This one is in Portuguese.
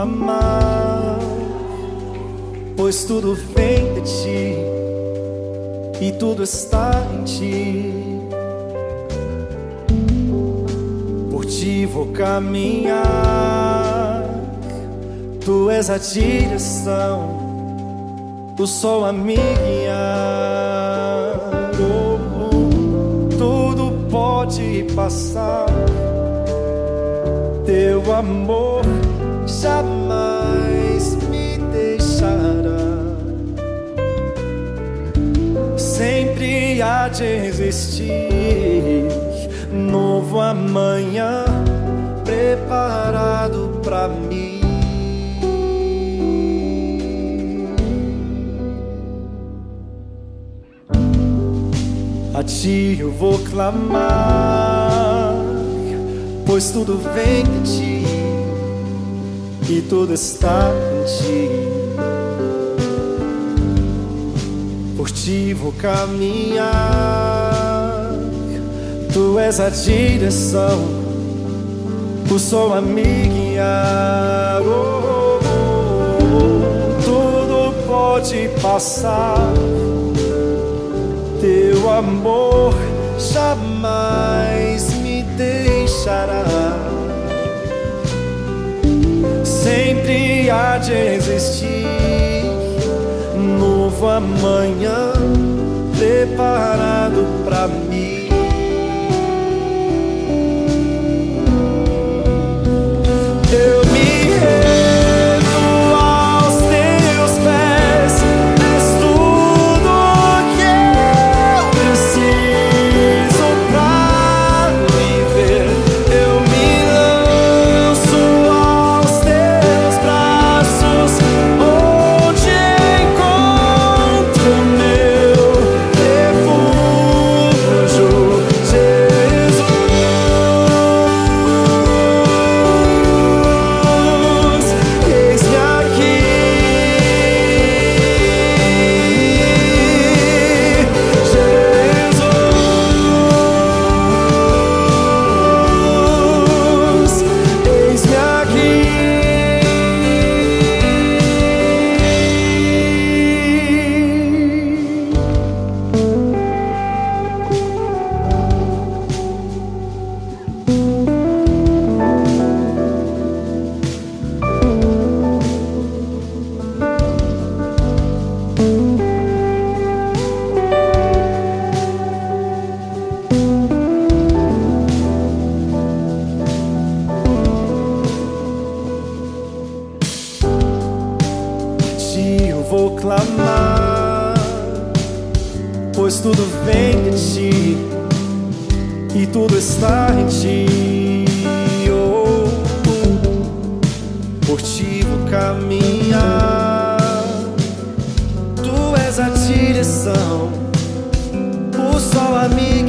clamar, pois tudo vem de ti e tudo está em ti. Por ti vou caminhar, tu és a direção, o sol a me guiar. Tudo pode passar, teu amor jamais me deixará. Sempre há de existir novo amanhã preparado pra mim. A ti eu vou clamar, pois tudo vem de ti e tudo está em ti. Por ti vou caminhar, tu és a direção, o sol a me guiar. Tudo pode passar, teu amor jamais me deixará. Sempre há de existir novo amanhã preparado pra mim. Eu me rendo aos teus pés, és tudo que eu preciso pra viver. Eu me lanço aos teus braços, onde encontro meu refúgio, Jesus. Eis-me aqui, Jesus. Eis-me aqui. Eu vou clamar, pois tudo vem de ti e tudo está em ti. Por ti vou caminhar, tu és a direção, o sol a me